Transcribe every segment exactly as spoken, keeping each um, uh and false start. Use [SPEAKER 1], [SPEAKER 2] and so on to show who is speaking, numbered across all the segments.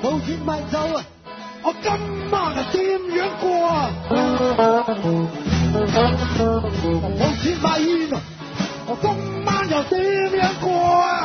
[SPEAKER 1] 老鐵咪走啊！我今晚係點樣過啊？老鐵咪煙啊！我今晚又點樣過啊？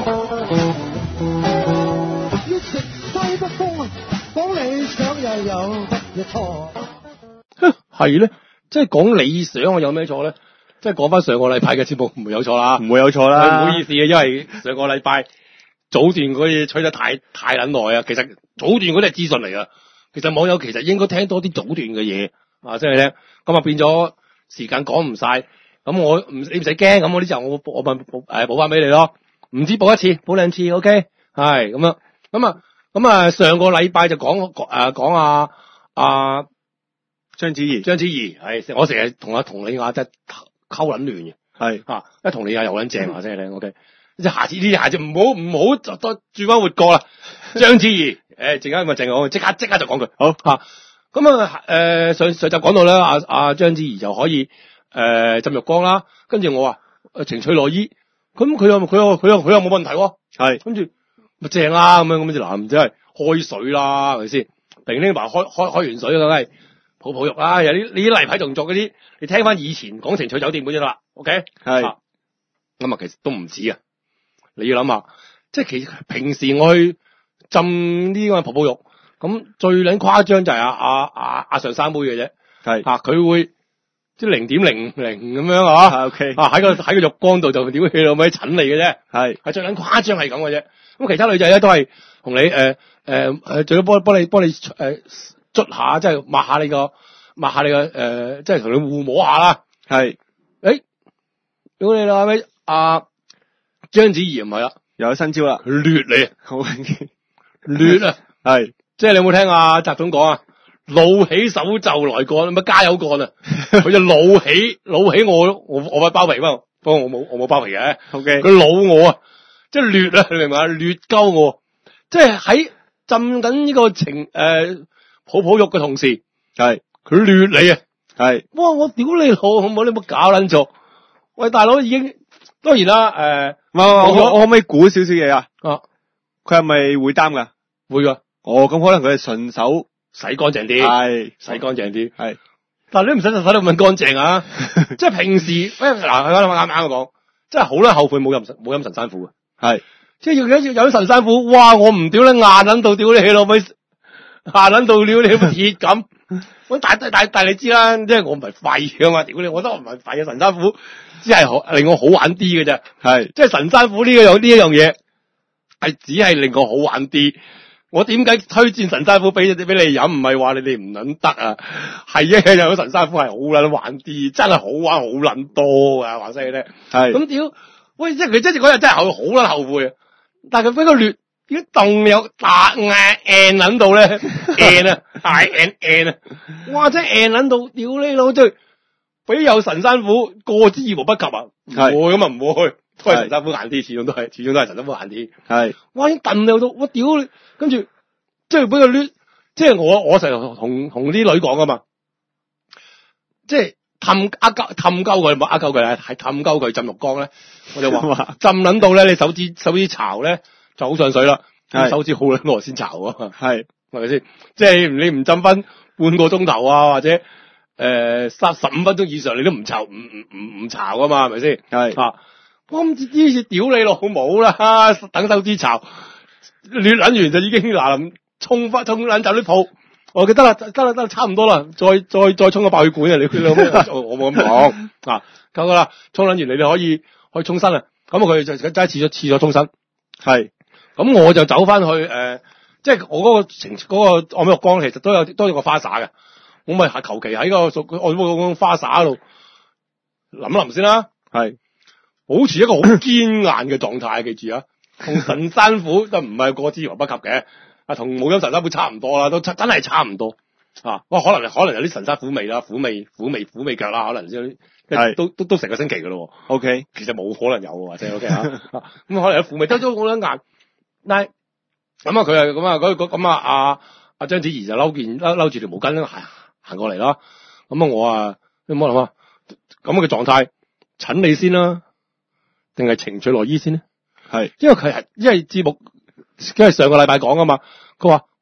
[SPEAKER 1] 要食西北風啊！講理想又有乜嘢錯？
[SPEAKER 2] 係咧，即係講理想我有咩錯咧？即係講翻上個禮拜嘅節目唔會有錯啦，
[SPEAKER 3] 唔會有錯啦。
[SPEAKER 2] 唔好意思嘅，因為上個禮拜早段嗰啲吹得太太撚耐啊。其實早段嗰啲係資訊嚟噶，其實網友其實應該聽多啲早段嘅嘢啊，即係咧咁啊變咗時間講唔晒，咁我唔你唔使驚，咁我呢就我我咪補誒補翻俾你咯，唔止補一次，補兩次 ，OK， 係咁樣，咁啊咁啊上個禮拜就講誒講啊啊
[SPEAKER 3] 章子怡，
[SPEAKER 2] 章子怡係我成日同阿佟麗婭真係溝撚亂嘅，
[SPEAKER 3] 係
[SPEAKER 2] 啊一佟麗婭又撚正啊，真係咧 OK。即係下次呢啲下次唔好唔好再再轉翻活過啦。章子怡，誒，陣間咪淨係我即刻即刻就講佢好吓。咁啊，誒、呃、上上集講到咧，阿阿章子怡就可以誒、呃、浸浴缸啦。跟住我話誒情趣內衣，咁佢又佢又佢又佢又冇問題喎。
[SPEAKER 3] 係，
[SPEAKER 2] 跟住咪正啦咁樣咁就男仔係開水啦，係咪先？突然間話開開開完水梗係泡泡浴啦。有啲呢啲例牌動作嗰啲，你聽翻以前講情趣酒店嗰啲啦。OK，
[SPEAKER 3] 係。
[SPEAKER 2] 咁啊，其實都唔止啊。你要諗下，即係其實平時我去浸呢個泡泡浴，咁最撚誇張就係阿阿阿阿上山妹嘅啫，
[SPEAKER 3] 係
[SPEAKER 2] 啊佢會即係零點零零咁樣啊
[SPEAKER 3] ，OK，
[SPEAKER 2] 啊喺個喺個浴缸度就屌氣到咪診你嘅啫，
[SPEAKER 3] 係
[SPEAKER 2] 係最撚誇張係咁嘅啫。咁其他女仔咧都係同你誒誒誒，最多幫幫你幫你誒捽下，即係抹下你個抹下你個誒、呃，即係同你互摸下啦。
[SPEAKER 3] 係，
[SPEAKER 2] 誒，如果你啦咩啊？章子怡唔係啦，
[SPEAKER 3] 又有新招啦，
[SPEAKER 2] 佢掠你，
[SPEAKER 3] 好
[SPEAKER 2] 掠啊，
[SPEAKER 3] 係，
[SPEAKER 2] 即係你有冇聽阿習總講啊？怒起手就來幹，乜加油幹啊？佢就怒起，怒起我，我我塊包皮嘛，不過我冇我冇包皮嘅
[SPEAKER 3] ，OK，
[SPEAKER 2] 佢怒我啊，即係掠啊，你明唔明啊？掠鳩我，即係喺浸緊呢個情誒、呃、泡泡浴嘅同時，
[SPEAKER 3] 係，
[SPEAKER 2] 佢掠你啊，
[SPEAKER 3] 係，
[SPEAKER 2] 哇！我屌你老好唔好？你冇搞撚錯，喂大佬已經當然啦，誒、呃。
[SPEAKER 3] 我我我可唔可以估少少嘢啊？
[SPEAKER 2] 啊，
[SPEAKER 3] 佢係咪會擔噶？
[SPEAKER 2] 會噶。
[SPEAKER 3] 哦，咁可能佢係順手
[SPEAKER 2] 洗乾淨啲，
[SPEAKER 3] 係
[SPEAKER 2] 洗乾淨啲，
[SPEAKER 3] 係。
[SPEAKER 2] 但係你唔使洗到咁乾淨啊！即係平時，誒嗱，啱啱啱講，真係好啦，後悔冇飲冇飲神山虎啊！
[SPEAKER 3] 係，
[SPEAKER 2] 即係要有有神山虎，哇！我唔屌你硬撚到屌你起老味，硬撚到屌你咁鐵咁。咁但但但但你知啦，即係我唔係廢噶嘛，屌你！我覺得我唔係廢嘅神山虎。只係好令我好玩啲嘅啫，係即係神山虎呢一樣呢一樣嘢，係只係令我好玩啲。我點解推薦神山虎俾俾你飲？唔係話你哋唔撚得啊，係一係有神山虎係好撚玩啲，真係好玩好撚多啊！話聲你聽，係咁屌，喂！即係佢真係嗰日真係後好撚後悔啊！但係佢俾個劣啲凍有大硬硬撚到咧，硬啊大硬硬啊！哇！真係硬撚到，屌你老醉！俾有神山虎過之而無不及啊！係咁啊，唔會，都係神山虎硬啲，始終都係，始終都係神山虎硬啲。係，哇！已經燉到到，我屌你！跟住即係俾佢攣，即係我我成日同同啲女講噶嘛，即係氹呃鳩氹鳩佢，冇呃鳩佢咧，係氹鳩佢浸浴缸咧，我就話浸撚到咧，你手指手指巢咧就好上水啦，手指好撚耐先巢啊，係係咪先？即係你唔浸翻半個鐘頭啊，或者。誒，三十五分鐘以上你都唔巢唔唔唔唔巢噶嘛，係咪先？係啊，我唔知呢次屌你老母啦，等手指巢，亂捻完就已經嗱臨沖翻沖捻走啲泡，我記得啦，得啦得啦，差唔多啦，再再再沖個爆血管啊！你佢老母，我冇咁講啊，夠噶啦，沖捻完你哋可以可以沖身啊，咁佢就真係廁咗廁咗沖身，係，咁我就走翻去誒、呃，即係我嗰個情嗰、嗰個按摩浴缸其實都有都有個花灑嘅。我咪係求其喺個按摩嗰個花灑度淋一淋先啦，係保持一個好堅硬嘅狀態，記住啊，同神山虎都唔係過之而無不及嘅，啊同冇飲神山虎差唔多啦，都真真係差唔多啊！哇，可能可能有啲神山虎味啦，虎味虎味虎味腳啦，可能先係都都都成個星期噶咯 ，OK， 其實冇可能有或者 OK 啊，咁可能有虎味，都都好撚硬，但係咁啊佢係咁啊嗰咁啊阿阿章子怡就嬲件嬲嬲住條毛巾行行過嚟啦，咁啊我啊你唔好諗啊，咁嘅狀態診你先啦，定係情趣內衣先咧？係，因為佢係因為節目，因為上個禮拜講啊嘛，佢話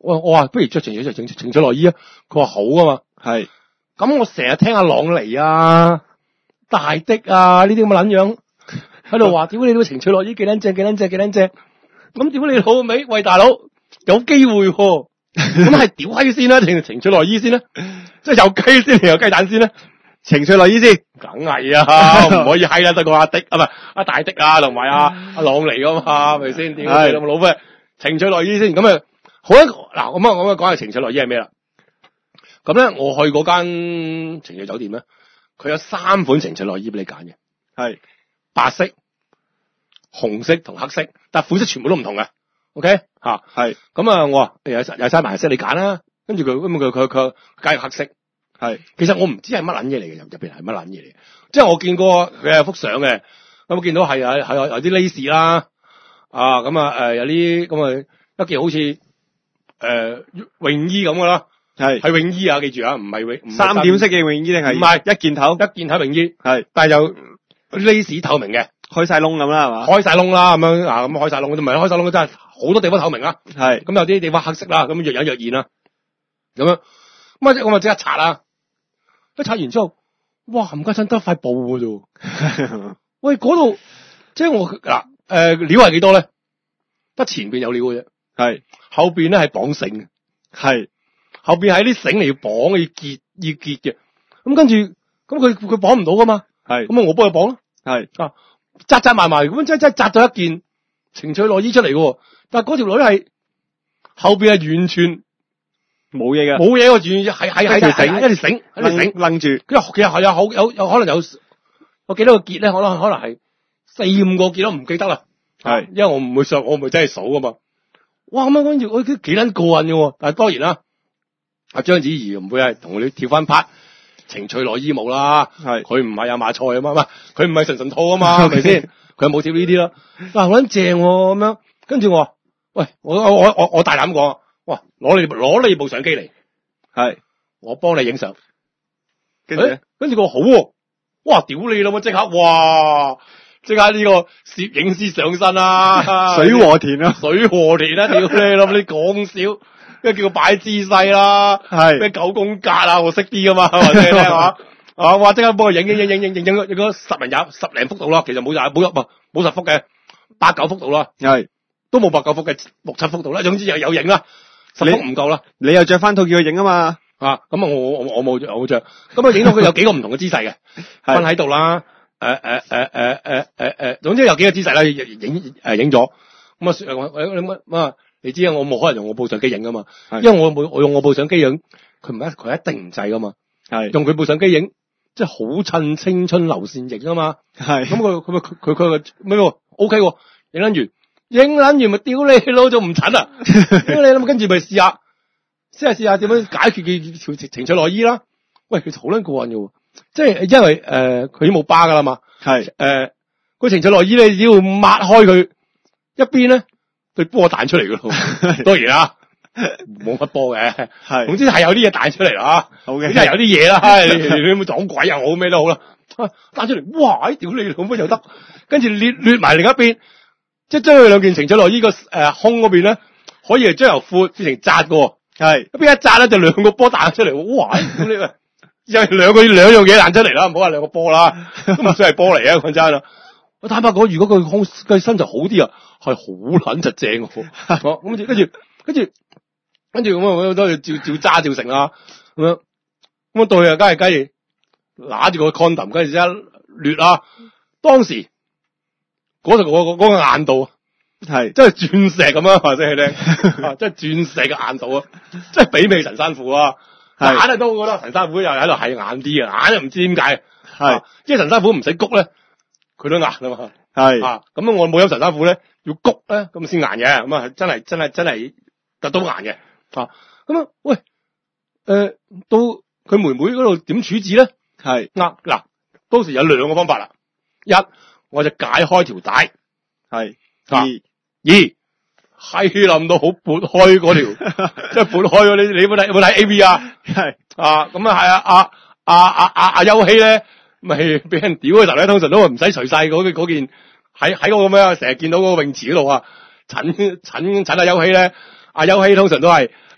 [SPEAKER 2] 我我話不如着情趣着情情趣內衣啊，佢話好啊嘛。
[SPEAKER 3] 係
[SPEAKER 2] 咁我成日聽阿朗尼啊、大的啊呢啲咁嘅撚樣喺度話，屌你老情趣內衣幾撚正幾撚正幾撚正，咁屌你老味，喂大佬有機會喎、啊，咁係屌閪先啦、啊，定情趣內衣先咧？即係有雞先定有雞蛋先咧？
[SPEAKER 3] 情趣內衣先，
[SPEAKER 2] 梗係啊，唔可以閪啦，得個阿的啊，唔係阿大的啊，同埋阿阿朗尼噶嘛，係咪先？屌你老老咩？情趣內衣先，咁啊好一個嗱，咁啊我講下情趣內衣係咩啦？咁咧，我去嗰間情趣酒店咧，佢有三款情趣內衣俾你揀嘅，
[SPEAKER 3] 係
[SPEAKER 2] 白色、紅色同黑色，但係款式全部都唔同嘅。OK 吓，
[SPEAKER 3] 係咁
[SPEAKER 2] 啊，我話有有晒白色你揀啦，跟住佢咁佢佢佢揀黑色，係其實我唔知係乜撚嘢嚟嘅，入入邊係乜撚嘢嚟嘅，即係我見過佢有幅相嘅，咁我見到係有係有有啲 lace 啦，啊咁啊誒有啲咁啊一件好似誒、呃、泳衣咁嘅啦。係係泳衣啊，記住啊，唔係泳
[SPEAKER 3] 三點式嘅泳衣定係？唔係一件頭，
[SPEAKER 2] 一件頭泳衣
[SPEAKER 3] 係，
[SPEAKER 2] 但係就 lace 透明嘅，
[SPEAKER 3] 開晒窿咁啦，係嘛？
[SPEAKER 2] 開晒窿啦，咁樣啊，咁開晒窿，唔係開晒窿，真係好多地方透明啊。係，咁有啲地方黑色啦，咁若隱若現啦，咁樣，咁啊，我咪即刻擦啦，一擦完之後，哇，冚家鏟得塊布嘅啫，喂，嗰度即係我嗱誒料係幾多咧？得前邊有料嘅啫，係，後邊咧係綁繩嘅，係。後邊係啲繩嚟要綁，要結要結嘅，咁跟住咁佢佢綁唔到噶嘛，係咁啊我幫佢綁咯，係啊紮紮埋埋咁真真紮咗一件情趣內衣出嚟嘅，但係嗰條女係後邊係完全冇嘢嘅，冇嘢喎，完全係係係條繩一條繩一條繩楞住，佢其實係有好有有可能有有幾多個結咧，可能可能係四五個結都唔記得啦，係因為我唔會上我唔會真係數噶嘛，哇咁樣跟住我幾撚過癮嘅，但係當然啦。阿章子怡唔會係同你跳翻 part 情趣內衣舞啦，係佢唔係阿馬賽啊嘛，唔係佢唔係神神套啊嘛，係咪先？佢冇跳呢啲啦，哇好撚正咁樣，跟住我話，喂，我我我我我大膽講，哇，攞你攞你部相機嚟，係我幫你影相，跟住跟住佢話好喎，哇，屌你老母即刻，哇，即刻呢個攝影師上身啊，
[SPEAKER 3] 水和田啊，
[SPEAKER 2] 水和田啊，屌你老母你講笑。跟住叫佢擺姿勢啦，係咩九宮格啊，我識啲噶嘛，或者咧係啊，哇！即刻幫佢影影影影影影影咗影咗十零廿十零幅度啦，其實冇廿冇一冇冇十幅嘅，八九幅度啦，係都冇八九幅嘅，六七幅度啦，總之又有影啦，十幅唔夠啦。你又着翻套叫佢影啊嘛，啊咁啊我我我冇着我冇着，咁啊影到佢有幾個唔同嘅姿勢嘅，瞓喺度啦，誒誒誒誒誒誒誒，總之有幾個姿勢啦，影誒影咗，咁啊我我我啊。你知啊，我冇可能用我部相機影噶嘛，因為我冇我用我部相機影，佢唔一佢一定唔制噶嘛，係用佢部相機影，即係好襯青春流線型啊嘛，係咁佢佢咪佢佢咩喎 ？O K 喎，影撚完，影撚完咪屌你老仲唔襯啊？屌你諗跟住咪試下，試下試下點樣解決佢條情趣內衣啦？喂，其實好撚過癮嘅喎，即係因為誒佢、呃、已經冇疤噶啦嘛，係誒個情趣內衣你只要抹開佢一邊咧。佢波彈出嚟噶咯，當然啦，冇乜波嘅，係，總之係有啲嘢彈出嚟啦，好嘅，即係有啲嘢啦，你你有冇撞鬼又好咩都好啦，彈出嚟，哇，屌你老母又得，跟住掠掠埋另一邊，即係將佢兩件情趣內衣個誒胸嗰邊咧，可以係將由闊變成窄嘅，係，一邊一窄咧就兩個波彈出嚟，哇，屌你啊，有兩個兩樣嘢彈出嚟啦，唔好話兩個波啦，都唔算係波嚟啊，講真啦。我坦白講，如果佢胸佢身就好啲啊，係好撚實正喎。咁跟住跟住跟住跟住咁啊，我都要照照揸照成啦。咁樣咁啊，對啊，梗係梗係揦住個 condom，跟住一掠啦。當時嗰度嗰個嗰個硬度係真係鑽石咁啊，話俾你聽啊，真係鑽石嘅硬度啊，真係媲美陳山褲啊。硬係都覺得陳山褲又喺度係硬啲啊，硬又唔知點解。係，因為陳山褲唔使谷咧。佢都硬啊嘛，係啊，咁我冇飲神山褲咧，要谷咧，咁先硬嘅，咁啊真係真係真係特都硬嘅，啊，咁啊，喂，誒、呃，到佢妹妹嗰度點處置咧？係，嗱嗱，當時有兩個方法啦，一我就解開條帶，係，二二係冧到好撥開嗰條，即係撥開嗰啲，你有冇睇有冇睇 A V 啊？係，啊，咁啊係啊，阿阿阿阿阿邱希咧。咪俾人屌嘅時候咧，通常都係唔使除晒嗰嗰件喺喺嗰個咩啊，成日見到嗰個泳池嗰度啊，診診診阿邱希咧，阿邱希通常都係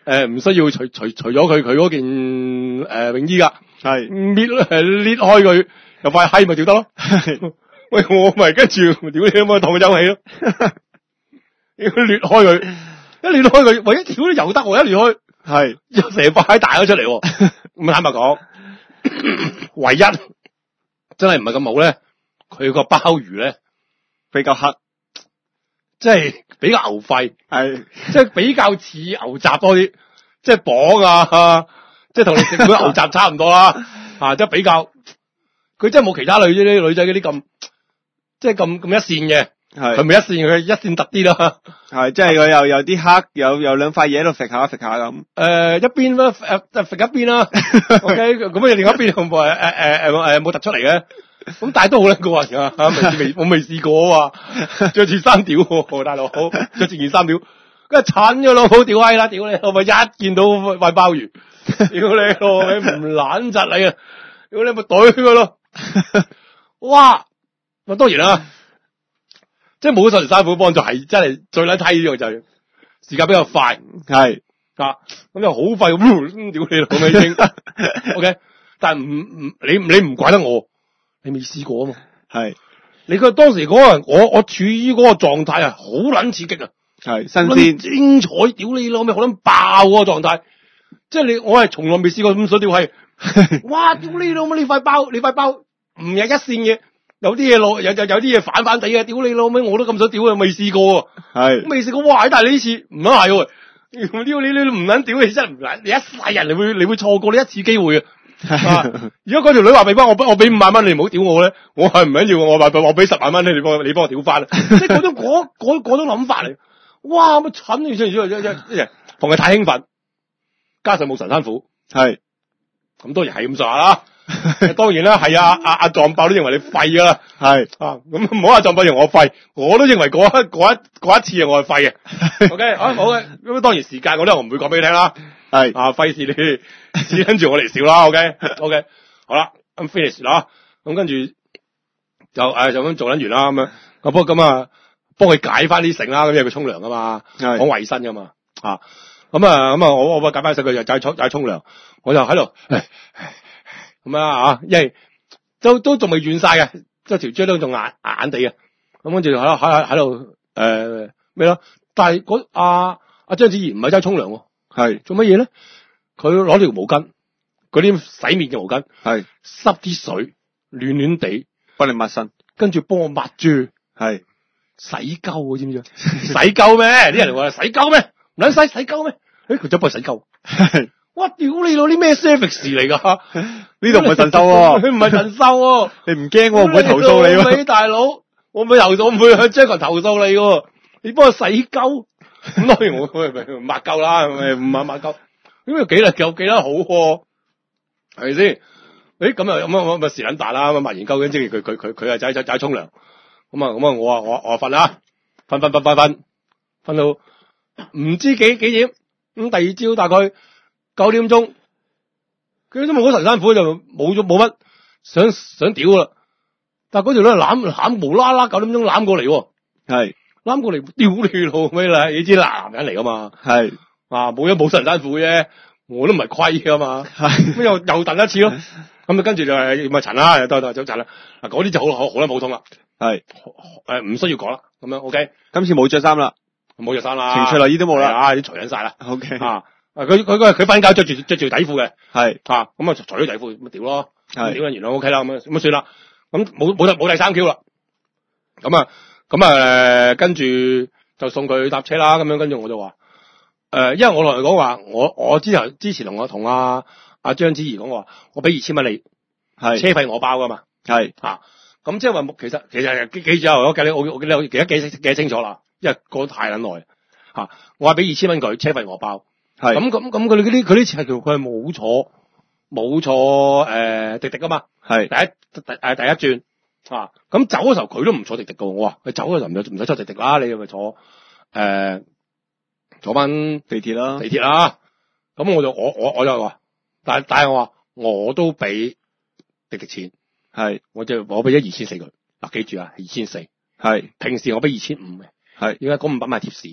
[SPEAKER 2] 誒唔需要除除除咗佢佢嗰件誒、呃、泳衣噶，
[SPEAKER 3] 係
[SPEAKER 2] 搣誒搣開佢，有塊閪咪屌得咯。喂，我咪跟住屌你咁樣當佢走氣咯。要裂開佢，一裂開佢，喂一屌都由得喎，一裂開
[SPEAKER 3] 係
[SPEAKER 2] 又成塊閪大咗出嚟。咁坦白講，唯一真係唔係咁好咧，佢個鮑魚咧
[SPEAKER 3] 比較黑，
[SPEAKER 2] 即係比較牛肺，
[SPEAKER 3] 係
[SPEAKER 2] 即係比較似牛雜多啲，即係磅啊，即係同你食嗰啲牛雜差唔多啦。啊，即係比較，佢真係冇其他女啲女仔嗰啲咁，即係咁咁一線嘅。
[SPEAKER 3] 係
[SPEAKER 2] 佢咪一線，佢一線突啲啦。
[SPEAKER 3] 係即係佢又有啲黑，有有兩塊嘢喺度揈下揈下咁。
[SPEAKER 2] 誒、呃，一邊啦，誒誒揈一邊啦。O K， 咁啊，另一邊冇誒誒誒誒冇突出嚟嘅。咁但係都好撚過癮啊！未未我未試過啊嘛，着住衫屌，大佬着住件衫屌，跟住鏟咗咯，好屌閪啦，屌你，我咪一見到塊鮑魚，屌你咯，你唔懶窒你啊，屌你咪懟佢咯。哇！咁當然啦。即係冇咗十條山虎幫助，係真係最撚睇呢樣就係時間比較快，係啊，咁又好快咁屌你老味精，OK， 但係唔唔你你唔怪得我，你未試過啊嘛，係你佢當時嗰個我我處於嗰個狀態啊，好撚刺激啊，係新鮮精彩，屌你老味好撚爆嗰個狀態，即係你我係從來未試過咁水屌係，哇屌你老味你塊包你塊包唔係一線嘅。有啲嘢落，有有有啲嘢反反地嘅，屌你老味，我都咁想屌啊，未試過，係未試過，哇！但係你呢次唔係喎，屌你你唔撚屌你真係唔撚，你一世人你會你會錯過呢一次機會啊！如果嗰條女話俾翻我，我俾五萬蚊你唔好屌我咧，我係唔緊要，我話我俾十萬蚊你，你幫你幫我屌翻，即係嗰種嗰嗰嗰種諗法嚟，哇！咁蠢住出嚟，一一一同佢太興奮，加上冇神山虎，係咁當然係咁上下啦。當然啦，係啊，阿阿撞爆都認為你廢噶啦，係啊，咁唔好話撞爆認為我廢，我都認為嗰一嗰一嗰一次我係廢嘅。OK， 啊好嘅，咁當然時間嗰啲我唔會講俾你聽啦，係啊，費事你只跟住我嚟笑啦。OK，OK，、okay? okay, 好啦，咁 finish 啦，咁跟住就誒就咁做緊完啦，咁樣，咁不過咁啊，幫佢解翻啲繩啦，咁因為佢沖涼噶嘛，講衛生噶嘛，啊，咁啊咁啊，我我幫佢解翻繩，佢就就沖就沖涼，我就喺度。咁啊，因為都都仲未軟晒嘅，即係條蕉都仲硬硬地嘅。咁跟住喺度喺喺度誒咩咯？但係嗰阿阿章子怡唔係真係沖涼喎，係做乜嘢咧？佢攞條毛巾，嗰啲洗面嘅毛巾，係濕啲水，暖暖地幫你抹身，跟住幫我抹住，係洗鳩，知唔知啊？洗鳩咩？啲人話洗鳩咩？唔撚洗洗鳩咩？誒，佢走幫佢洗鳩。哇！屌你老啲咩 service 嚟噶？呢度唔係神獸喎，佢唔係神獸喎，你唔驚喎，唔會投訴你喎。大佬，我唔會投訴，我唔會向張群投訴你喎。你幫我洗鳩，咁當然我咪抹鳩啦，係咪唔抹抹鳩？咁又幾得又幾得好喎，係咪先？誒咁又咁啊咪時撚大啦，咁抹完鳩跟住佢佢佢佢啊仔仔仔沖涼，咁啊咁啊我啊我我瞓啦，瞓瞓瞓瞓瞓，瞓到唔知幾幾點，咁第二朝大概九點鐘，佢都冇嗰神山虎就冇咗冇乜想想屌啦，但係嗰條女攬攬無啦啦九點鐘攬過嚟，係攬過嚟屌你老味啦，你知男人嚟噶嘛，係啊冇咗冇神山虎啫，我都唔係虧噶嘛，係咁又又燉一次咯，咁啊跟住就係咪塵啦，又得得走塵啦，嗱嗰啲就好好好啦普通啦，係誒唔需要講啦，咁樣 OK， 今次冇着衫啦，冇着衫啦，情趣內衣都冇啦，啊啲除緊晒啦 ，OK 啊。啊！佢佢佢佢瞓覺着住着住底褲嘅，係啊，咁啊除咗底褲咁咪屌咯，係屌完原來 O K 啦，咁咁啊算啦，咁冇冇得冇第三 Q 啦，咁啊咁啊跟住就送佢搭車啦，咁樣跟住我就話，誒、呃，因為我同佢講話，我我之前之前同我同阿阿章子怡講話，我俾二千蚊你，係車費我包噶嘛，係啊，咁即係話其實其實記記住我計你我我記得記得記記得清楚啦，因為過得太撚耐，吓、啊、我話俾二千蚊佢車費我包。係咁咁咁佢哋嗰啲佢啲次係叫佢係冇坐冇坐誒滴滴噶嘛，係第一第誒第一轉啊，咁走嘅時候佢都唔坐滴滴噶，我話佢走嘅時候唔使唔使坐滴滴啦，你咪坐誒、呃、坐翻地鐵啦地鐵啦，咁我就我我我就話，但係但係我話我都俾滴滴錢，係我就我俾咗二千四佢，嗱記住啊二千四，係平時我俾二千五嘅，係而家嗰五百蚊係貼士。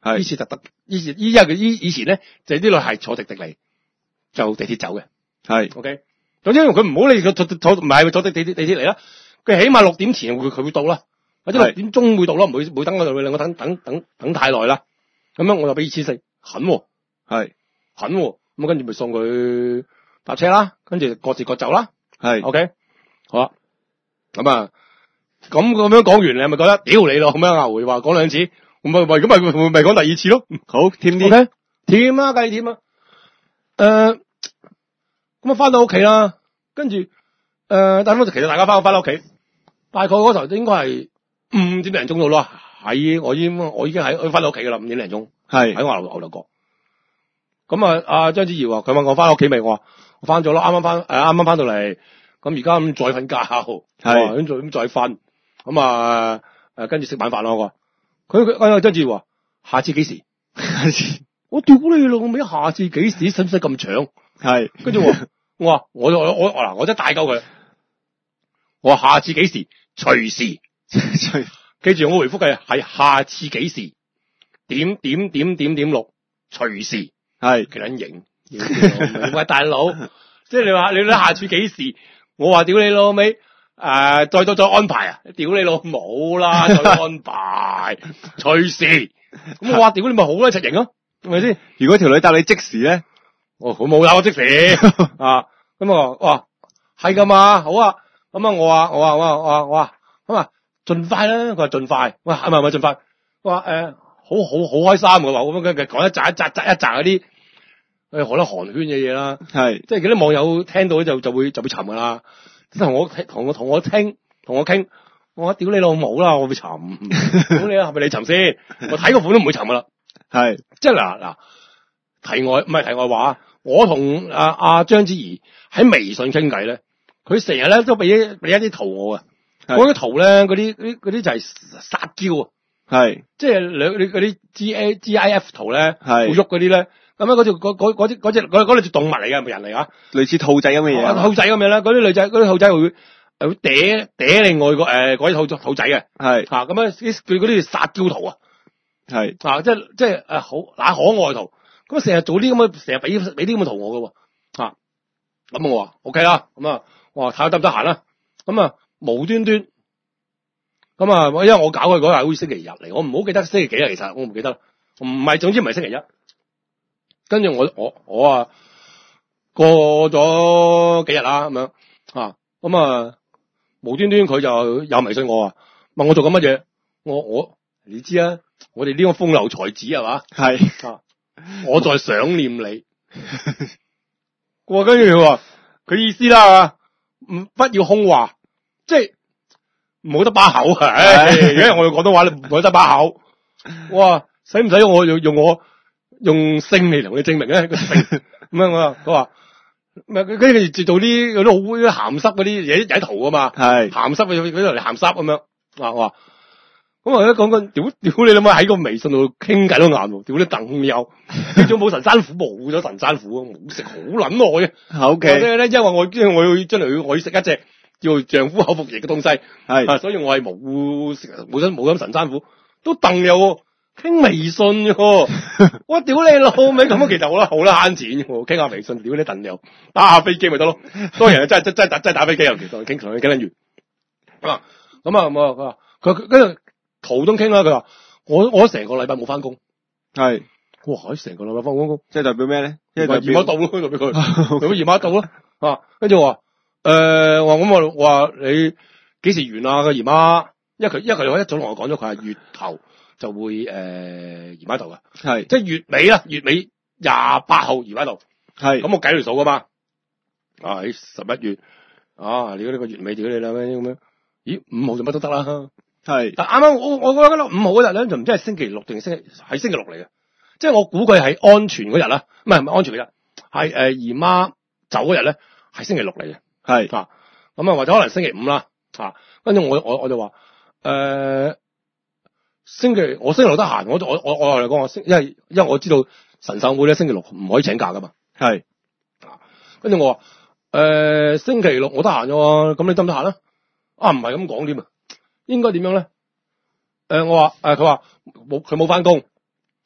[SPEAKER 3] 係
[SPEAKER 2] 以前特特，以前依家嘅以以前咧，就啲女係坐滴滴嚟，就地鐵走嘅。
[SPEAKER 3] 係
[SPEAKER 2] OK， 總之佢唔好理佢坐坐唔係坐地地鐵地鐵嚟啦，佢起碼六點前會佢會到啦，或者六點鐘會到啦，唔會唔會等我哋兩個等等等等太耐啦。咁樣我就俾二千四，狠喎，
[SPEAKER 3] 係
[SPEAKER 2] 狠喎，咁跟住咪送佢搭車啦，跟住各自各走啦。
[SPEAKER 3] 係
[SPEAKER 2] OK， 好啦，咁啊，咁咁樣講完，你係咪覺得屌你咯？咁樣阿回話講兩次，咁咪咪咁咪咪咪講第二次咯？
[SPEAKER 3] 好添啲
[SPEAKER 2] OK， 甜啊，計甜啊，誒。咁啊，翻到屋企啦，跟住誒，但係其實大家翻翻到屋企，大概嗰時候應該係五點零鐘到咯，喺我已經我已經喺翻到屋企噶啦，五點零鐘，
[SPEAKER 3] 係
[SPEAKER 2] 喺我牛牛頭角。咁啊，阿張子怡話佢問我翻屋企未，我話我翻咗咯，啱啱翻誒，啱啱翻到嚟，咁而家咁再瞓覺，係咁再咁再瞓，咁啊誒，跟住食晚飯咯，我話佢佢阿張子怡話下次幾時？下次我屌你老味，下次幾時？使唔使咁長？
[SPEAKER 3] 係
[SPEAKER 2] 跟住我。我話我我我嗱，我真係大鳩佢。我話下次幾時？隨時。隨記住我回覆嘅係下次幾時？點點點點點六，隨時。係幾撚型？喂大佬，即係你話你你下次幾時？我話屌你老味，誒、呃、再再再安排啊！屌你老冇啦，再安排，隨時。咁我話屌你咪好啦，一齊型咯，係咪先？
[SPEAKER 3] 如果條女答你即時咧？
[SPEAKER 2] 哦，佢冇有我即時啊，咁我話哇係噶嘛，好啊，咁啊我話我話我話我話我話咁啊盡快啦，佢話盡快，喂係咪咪盡快，我話誒好好好開心，佢話咁樣講一紮一紮紮一紮嗰啲誒好多寒暄嘅嘢啦，係即係嗰啲網友聽到咧就就會就會沉噶啦，同我同我同我傾同我傾，我話屌你老母啦，我會沉，屌你啦，係咪你沉先？我睇個款都唔會沉噶啦，係即係嗱嗱。題外唔係題外話，我同阿阿章子怡喺微信傾偈咧，佢成日咧都俾俾一啲圖我啊，嗰啲圖咧嗰啲啲嗰啲就係撒嬌啊，係即係兩啲嗰啲 G A G I F 圖咧，係會喐嗰啲咧，咁樣嗰條嗰嗰嗰隻嗰隻嗰嗰隻動物嚟嘅，係咪人嚟啊？類似兔仔咁嘅嘢，兔仔咁樣咧，嗰啲女仔嗰啲兔仔會誒會嗲嗲另外個誒嗰啲兔兔仔嘅，係嚇咁樣佢嗰啲撒嬌圖啊，係啊即係即係誒好嗱可愛圖。咁成日做啲咁嘅，成日俾俾啲咁嘅圖我嘅，吓咁我話 O K 啦，咁啊我話睇下得唔得閒啦，咁啊無端端咁啊，因為我搞佢嗰日好似星期日嚟，我唔好記得星期幾啊，其實我唔記得啦，唔係，總之唔係星期一。跟住我我我啊過咗幾日啦，咁樣啊，咁啊無端端佢就有微信我啊，問我做緊乜嘢，我我你知啊，我哋呢個風流才子係嘛，係啊。我在想念你，我跟住佢話佢意思啦，唔不要空話，即係冇得把口，唉，因為我用廣東話，你冇得把口。我話使唔使我用用我用性嚟同你證明咧？個性咁樣我話佢話，咪跟住接到啲嗰啲好鹹濕嗰啲嘢嘢圖啊嘛，係鹹濕嗰啲嚟鹹濕咁樣，我話。咁我而家講緊，屌屌你老母喺個微信度傾偈都硬喎，屌你鄧友，你仲冇神山虎，冇咗神山虎，冇食好撚耐嘅。O K，即係咧，因為我因為我要將來我要食一隻叫丈夫口服液嘅東西，係啊，所以我係冇食冇飲冇飲神山虎，都鄧友傾微信嘅，我屌你老味咁啊，其實好啦好啦慳錢嘅，傾下微信，屌你鄧友打下飛機咪得咯，當然真係真真真真打飛機又其實傾同佢傾得完，啊咁啊咁啊佢話佢跟住。途中傾啦，佢話我我成個禮拜冇翻工，係哇，成個禮拜翻工工，即係代表咩咧？即係姨媽到咯，代表佢，代表姨媽到咯，啊，跟住我話誒，話咁我話你幾時完啊？個姨媽，因為佢因為佢一早同我講咗，佢係月頭就會誒姨媽到噶，係即係月尾啦，月尾廿八號姨媽到，係咁我計條數噶嘛，啊喺十一月啊，你嗰呢個月尾屌你啦咩咁樣？咦五號就乜都得啦。係，但啱啱我我覺得五號嗰日咧就唔知係星期六定星期係星期六嚟嘅，即係我估佢係安全嗰日啦，唔係唔係安全嗰日，係誒姨媽走嗰日咧係星期六嚟嘅，係啊，咁啊或者可能星期五啦，啊，跟住我我我就話誒、呃、星期我星期六得閒，我我我我嚟講我星，因為因為我知道神秀會咧星期六唔可以請假噶嘛，係啊，跟住我話誒、呃、星期六我得閒嘅，咁你得唔得閒咧？啊唔係咁講添啊。應該點樣咧？誒、呃，我話誒，佢話冇，佢冇翻工，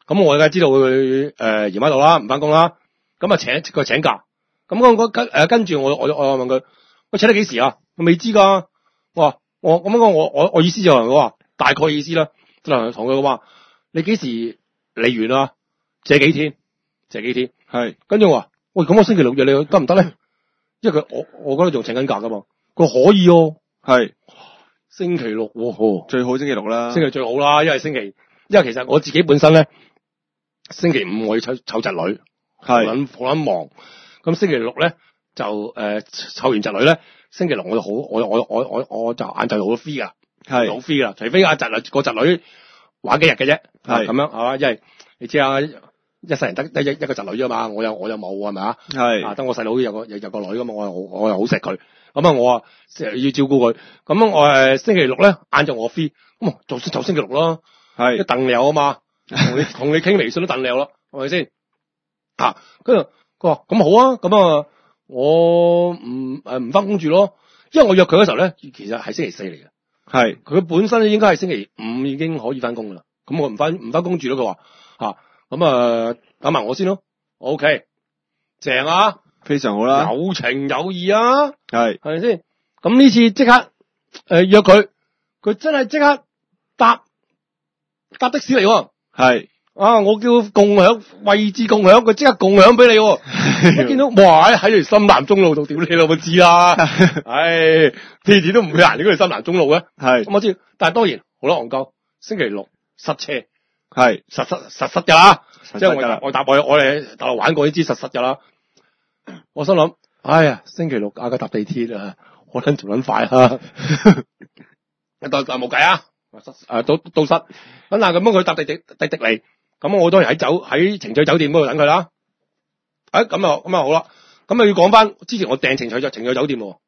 [SPEAKER 2] 咁我梗係知道佢誒姨媽度啦，唔翻工啦。咁啊請佢請假。咁我我跟誒跟住我我我問佢，我請你幾時啊？我未知㗎。我話我咁樣我我我意思就係我話大概意思啦。就同佢話你幾時嚟完啊？借幾天？借幾天？
[SPEAKER 3] 係。跟
[SPEAKER 2] 住我話喂，咁我星期六日你得唔得咧？因為佢我我覺得仲請緊假㗎嘛。佢話可以哦。係。星期六喎，
[SPEAKER 3] 最好星期六啦。
[SPEAKER 2] 星期最好啦，因為星期，因為其實我自己本身咧，星期五我要湊湊侄女，係好撚好撚忙。咁星期六咧就誒湊完侄女咧，星期六我就好，我我我我我就晏晝好 free 噶，係好 free 噶，除非阿侄女個侄女玩幾日嘅啫，係咁樣係嘛，因為你知啊，一世人得得一一個侄女啫嘛，我又我又冇係咪啊？係啊，得我細佬有個有有個女噶嘛，我又我又好錫佢，咁啊我啊要照顧佢，咁我誒星期六咧晏晝我 free，咁就就星期六咯，係一鄧你啊嘛，同你同你傾微信都鄧你咯，係咪先？啊，跟住。佢話咁好啊，咁啊，我唔誒唔翻工住咯，因為我約佢嗰時候咧，其實係星期四嚟嘅，係佢本身應該係星期五已經可以翻工噶啦，咁我唔翻唔翻工住咯，佢話吓，咁啊等埋我先咯 ，OK， 正啊，非常好啦，有情有義啊，係係咪先？咁呢次即刻誒、呃、約佢，佢真係即刻搭搭的士嚟喎，係。啊！我叫共享位置共享，佢即刻共享俾你。一見到哇喺條深南中路度，屌你老母知啦！唉，次次都唔會行呢條深南中路嘅。係咁我知，但係當然好啦，戇鳩。星期六塞車，係實實實實噶啦。即係我我搭我我哋大陸玩過呢啲實實噶啦。我心諗，哎呀，星期六啊，佢搭地鐵啊，我諗仲撚快啊！但但冇計啊，誒都都塞。咁但係咁樣佢搭地地地的嚟。咁我當然喺酒喺情趣酒店嗰度等佢啦。誒咁啊咁啊好啦，咁啊要講翻之前我訂情趣就情趣酒店喎。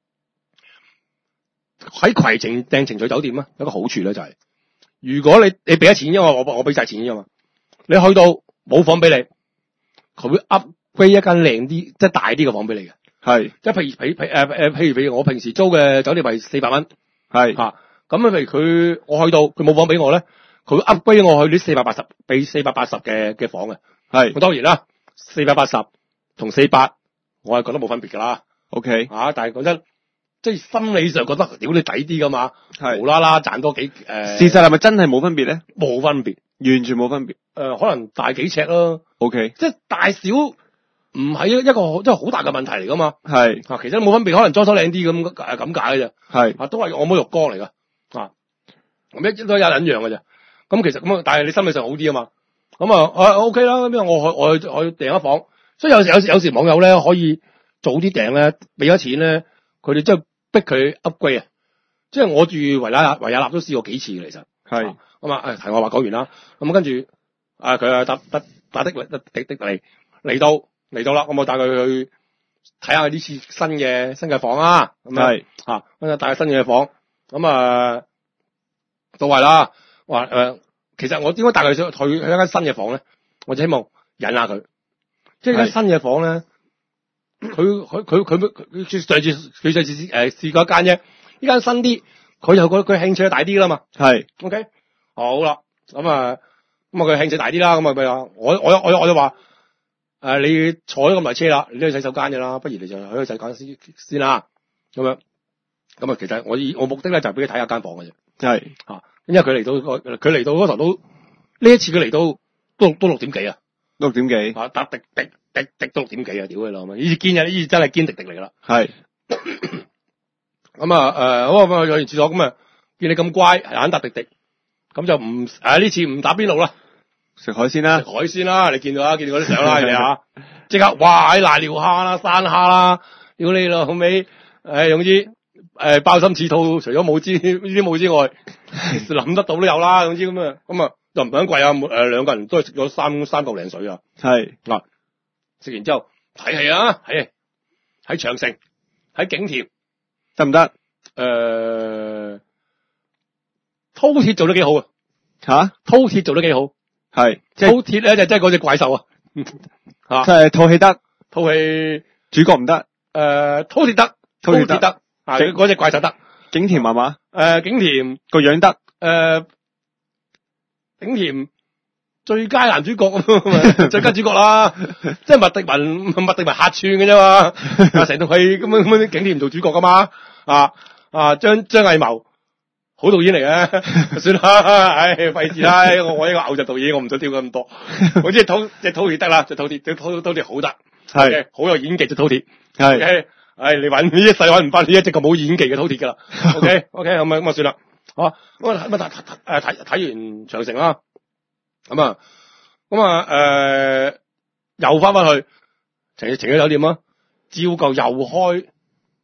[SPEAKER 2] 喺攜程訂情趣酒店啊，有個好處咧就係、是，如果你你俾咗錢，因為我我俾晒錢啫嘛，你去到冇房俾你，佢會 upgrade 一間靚啲即係大啲嘅房俾你嘅。係，即係譬如譬譬誒誒譬如譬如我平時租嘅酒店係四百蚊，係嚇，咁啊譬如佢我去到佢冇房俾我咧。佢會 upgrade 我去呢四百八十，俾四百八十嘅嘅房嘅，係。咁當然啦，四百八十同四百，我係覺得冇分別噶啦。OK，啊，但係講真，即係心理上覺得屌你抵啲噶嘛，係無啦啦賺多幾誒。呃、事實係咪真係冇分別咧？冇分別，完全冇分別。誒、呃，可能大幾尺咯。OK，即係大小唔係一個即係好大嘅問題嚟噶嘛。係啊，其實冇分別，可能裝修靚啲咁誒咁解嘅啫。係啊，都係按摩浴缸嚟噶啊，咁一都有兩樣嘅啫。咁其實咁，但係你心理上好啲啊嘛。咁啊，啊 OK 啦。咁樣我去我去我去訂一房，所以有時有時有時網友咧可以早啲訂咧，俾咗錢咧，佢哋即係逼佢 upgrade 啊。即係我住維也納維也納都試過幾次嘅，其實係咁啊。誒，題外話講完啦。咁跟住啊，佢啊搭搭搭的的的的嚟嚟到嚟到啦。咁我帶佢去睇下呢次新嘅新嘅房啊。咁係啊，跟住帶佢新嘅房。咁啊到位啦。話誒、呃，其實我點解帶佢去去一間新嘅房咧？我就希望引下佢，即係間新嘅房咧，佢佢佢佢佢上次佢上次誒試過一間啫，呢間新啲，佢又覺得佢興趣大啲啦嘛。係 ，OK，好啦，咁啊咁啊佢興趣大啲啦，咁啊咪話我我我我就話誒、呃、你坐咗咁耐車啦，你都去洗手間嘅啦，不如你就去洗手間先先啦，咁樣咁啊其實我以我目的咧就係俾佢睇下間房嘅啫，係吓。因為佢嚟到佢嚟到嗰頭都呢一次佢嚟到都都六點幾啊，六點幾啊，打滴滴滴滴都六點幾啊，屌佢老味！呢次堅啊，呢次真係堅滴滴嚟噶啦。係咁啊誒，好啊，去完廁所咁啊，見你咁乖，係打滴滴，咁就唔誒呢次唔打邊爐啦，食海鮮啦，食海鮮啦，你見到啦，見到嗰啲相啦，你啊，即刻哇喺瀨尿蝦啦、山蝦啦，屌你老味！誒總之誒鮑參翅肚，除咗冇之呢啲冇之外。諗得到都有啦，總之咁啊，咁啊又唔想貴啊，誒兩個人都係食咗三三嚿零水啊，係嗱食完之後睇戲啊，喺喺長城喺景田得唔得？誒，饕餮做得幾好啊？吓，饕餮做得幾好，係饕餮咧就真係嗰隻怪獸啊，吓，即係套戲得，套戲主角唔得，誒饕餮得，饕餮得，啊嗰隻怪獸得。景甜係嘛？誒、呃，景甜個樣得。誒、呃，景甜最佳男主角咁最佳主角啦，即係麥迪文，麥迪文客串嘅啫嘛，啊成套戲咁樣咁樣景甜做主角噶嘛，啊啊張張藝謀好導演嚟嘅，算啦，唉費事啦，我我呢個偶像導演，我唔想屌咁多，我知饕隻饕餮得啦，隻饕餮隻饕饕餮好得，係好有演技隻饕餮，係，唉你搵呢一世搵唔翻呢一隻咁冇演技嘅饕餮噶啦 ，OK OK 咁啊咁啊算啦，好咁啊咁啊睇誒睇睇完長城啦。咁啊，咁啊，誒，又翻翻去情情趣酒店啦，照舊又開誒、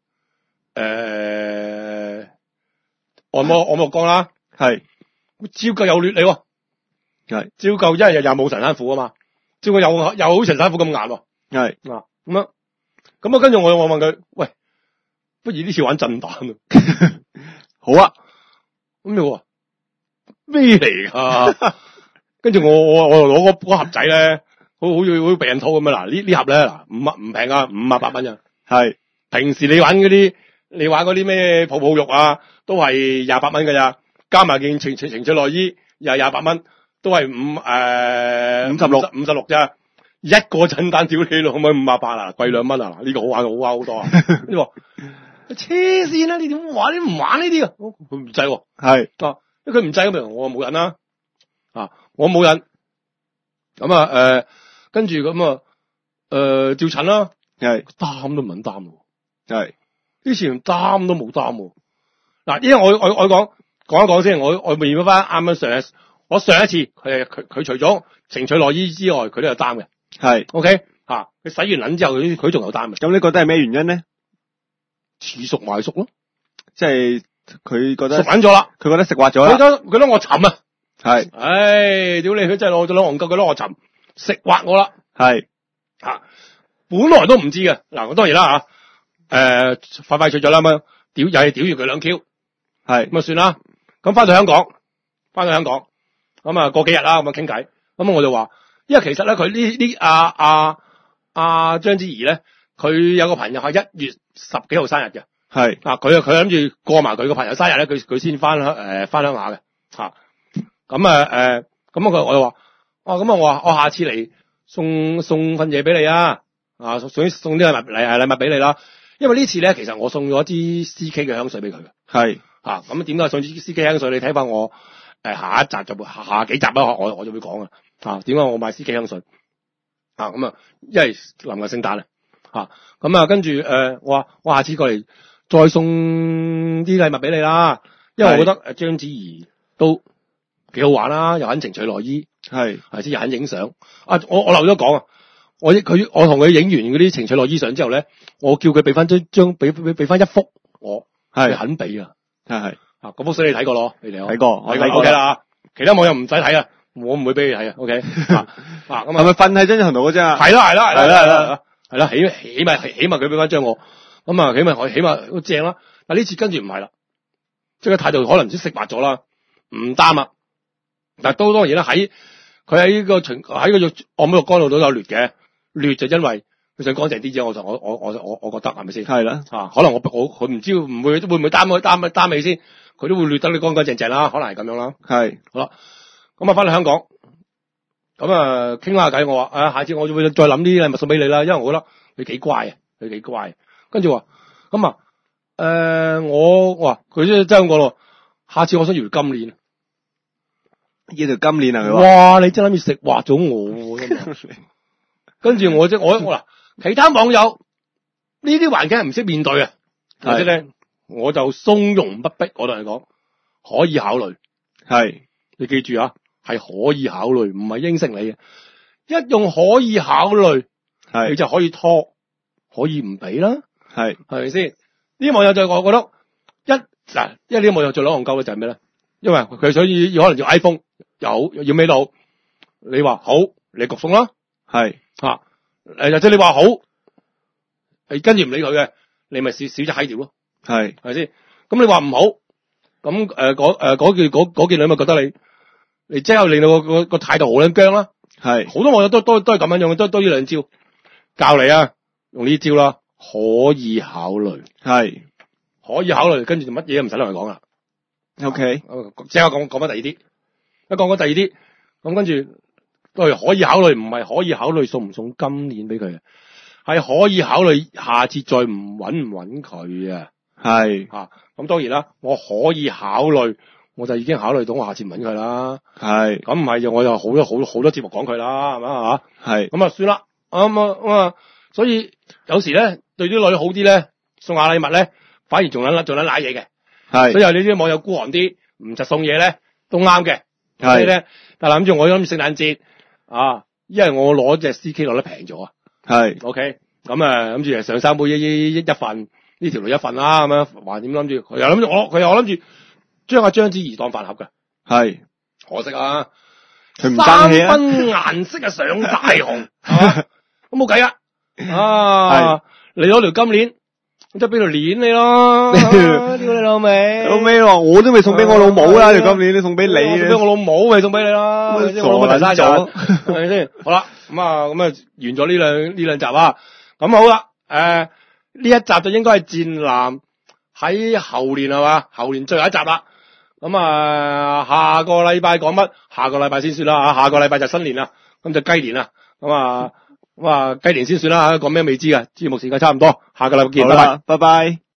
[SPEAKER 2] 呃、按摩按摩缸啦，係，照舊又劣你喎，係，照舊一日日又冇陳生傅啊嘛，照舊又又好陳生傅咁硬喎，係，嗱，咁啊，咁啊，跟住我我問佢，喂，不如呢次玩震彈啊，好啊，咁你話咩嚟㗎？跟住我我我攞嗰盒仔咧，好好似好似避孕套咁樣。嗱呢呢盒咧嗱五啊唔平啊，五啊八蚊咋。係平時你玩嗰啲，你玩嗰啲咩泡泡浴啊，都係廿八蚊㗎咋。加埋件情情情趣內衣又係廿八蚊，都係五誒五十六五十六咋。一個震彈屌你老母五啊八啊，貴兩蚊啊！呢個好玩好玩好多啊！你話黐線啦，你點玩？你唔玩呢啲啊？佢唔制喎。係啊，因為佢唔制咁樣，我冇癮啦。啊！我冇癮，咁啊誒，跟住咁啊誒照診啦，係擔都唔肯擔喎，係之前擔都冇擔喎。嗱，因為我我我講講一講先，我我面翻啱啱上一我上一次佢佢佢除咗情趣內衣之外，佢都有擔嘅，係 OK 嚇。佢洗完撚之後，佢佢仲有擔嘅。咁你覺得係咩原因咧？似熟壞熟咯，即係佢覺得熟撚咗啦，佢覺得食滑咗啦，佢覺得佢覺得我沉啊。係，唉，屌你！佢真係攞咗攞戇鳩，佢攞我沉，食滑我啦。係，啊，本來都唔知嘅。嗱，我當然啦吓，誒、呃，快快脆咗啦，咁樣屌又係屌住佢兩 Q。係，咁啊算啦。咁翻到香港，翻到香港，咁啊過幾日啦，咁啊傾偈。咁我就話，因為其實咧，佢呢呢阿阿阿章子怡咧，佢有個朋友係一月十幾號生日嘅。係，啊，佢啊佢諗住過埋佢個朋友生日咧，佢佢先翻誒翻鄉下嘅，吓。咁啊誒，咁我我就話，哦咁啊我話我下次嚟送送份嘢俾你啊，啊送送啲禮物禮禮物俾你啦，因為呢次咧其實我送咗支 C K 嘅香水俾佢嘅，係啊咁點解送支 C K 香水？你睇翻我誒下一集就會下下幾集啦，我我就會講啊，啊點解我買 C K 香水啊咁啊，因為臨近聖誕啊，吓咁啊跟住誒我話我下次過嚟再送啲禮物俾你啦，因為我覺得誒章子怡都幾好玩啦，又肯情趣內衣，係係先又肯影相。啊，我我漏咗講啊，我佢我同佢影完嗰啲情趣內衣相之後咧，我叫佢俾翻張張俾俾俾翻一幅我，係肯俾啊，係係啊，嗰幅相你睇過咯，你哋睇過，我睇過 OK 啦，其他網友唔使睇啊，我唔會俾你睇啊 ，OK 啊啊咁係咪瞓喺張床度嗰張啊？係啦係啦係啦係啦係啦，起起碼起碼佢俾翻張我，咁啊起碼起碼都正啦。但呢次跟住唔係啦，即係個態度可能唔知食滑咗啦，唔擔啦。但都當然啦，喺佢喺呢個喺個按摩浴缸度都有劣嘅，劣就因為佢想乾淨啲啫。我就我我我我我覺得係咪先？係啦，啊，可能我我佢唔知唔會會唔會擔佢擔擔尾先，佢都會劣得你乾乾淨淨啦，可能係咁樣啦。係，好啦，咁啊翻嚟香港，咁啊傾下偈，我話啊下次我會再諗啲禮物送俾你啦，因為我覺得你幾乖啊，你幾乖。跟住話咁啊，誒、呃、我話佢真真咁講咯，下次我想要條金鏈。要條金鏈啊！佢話：哇！你真諗住食滑咗我喎！跟住我即我我嗱，其他網友呢啲環境係唔識面對啊，或者咧我就從容不迫，我同你講可以考慮。係你記住啊，係可以考慮，唔係應承你嘅。一用可以考慮，係你就可以拖，可以唔俾啦。係係咪先？呢啲網友就我覺得一嗱，因為呢啲網友最攞戇鳩嘅就係咩咧？因為佢想要要可能要 iPhone。有要咩到？你話好，你焗送啦，係吓誒，或者你話好，你跟住唔理佢嘅，你咪少少隻閪條咯，係係咪先？咁你話唔好，咁誒嗰誒嗰件嗰嗰件女咪覺得你，你即係令到個個個態度好撚僵啦，係好多網友都都都係咁樣用，都都呢兩招教你啊，用呢招啦，可以考慮，係可以考慮，跟住就乜嘢都唔使同佢講啦 ，OK，即刻講講翻第二啲。一講講第二啲，咁跟住都係可以考慮，唔係可以考慮送唔送今年俾佢啊，係可以考慮下次再唔揾唔揾佢啊。
[SPEAKER 3] 係
[SPEAKER 2] 吓，咁當然啦，我可以考慮，我就已經考慮到我下次唔揾佢啦。
[SPEAKER 3] 係
[SPEAKER 2] 咁唔係就我有好多好多好多節目講佢啦，係咪啊？
[SPEAKER 3] 係
[SPEAKER 2] 咁啊算啦，咁啊咁啊，所以有時咧對啲女好啲咧，送下禮物咧，反而仲撚仲撚賴嘢嘅。
[SPEAKER 3] 係
[SPEAKER 2] 所以有你啲網友孤寒啲，唔就送嘢咧都啱嘅。
[SPEAKER 3] 係
[SPEAKER 2] 所以咧，但係諗住我諗住聖誕節啊，因為我攞隻 C K 攞得平咗啊。
[SPEAKER 3] 係
[SPEAKER 2] OK，咁啊諗住上三杯一一一一份，呢條路一份啦，咁樣還點諗住？佢又諗住我，佢又諗住將阿章子怡當飯盒嘅。
[SPEAKER 3] 係
[SPEAKER 2] 可惜啊，
[SPEAKER 3] 佢唔
[SPEAKER 2] 三
[SPEAKER 3] 爭氣啊。
[SPEAKER 2] 分顏色啊上大紅，係嘛？咁冇計啊！啊，你攞條金鏈，即係俾條鏈你咯，屌你老味！
[SPEAKER 3] 老尾喎，我都未送俾我老母啦，條今年都送俾你
[SPEAKER 2] 送俾我老母咪送俾你啦，我老母就生咗，係咪先？好啦，咁啊，咁啊，完咗呢兩呢兩集啊，咁好啦，誒，呢一集就應該係賤男喺後年係嘛，後年最後一集啦。咁啊，下個禮拜講乜？下個禮拜先算啦，下個禮拜就新年啦，咁就雞年啦。咁啊，咁啊，雞年先算啦，講咩未知啊？節目時間差唔多，下個禮拜見，拜拜。
[SPEAKER 3] 拜拜。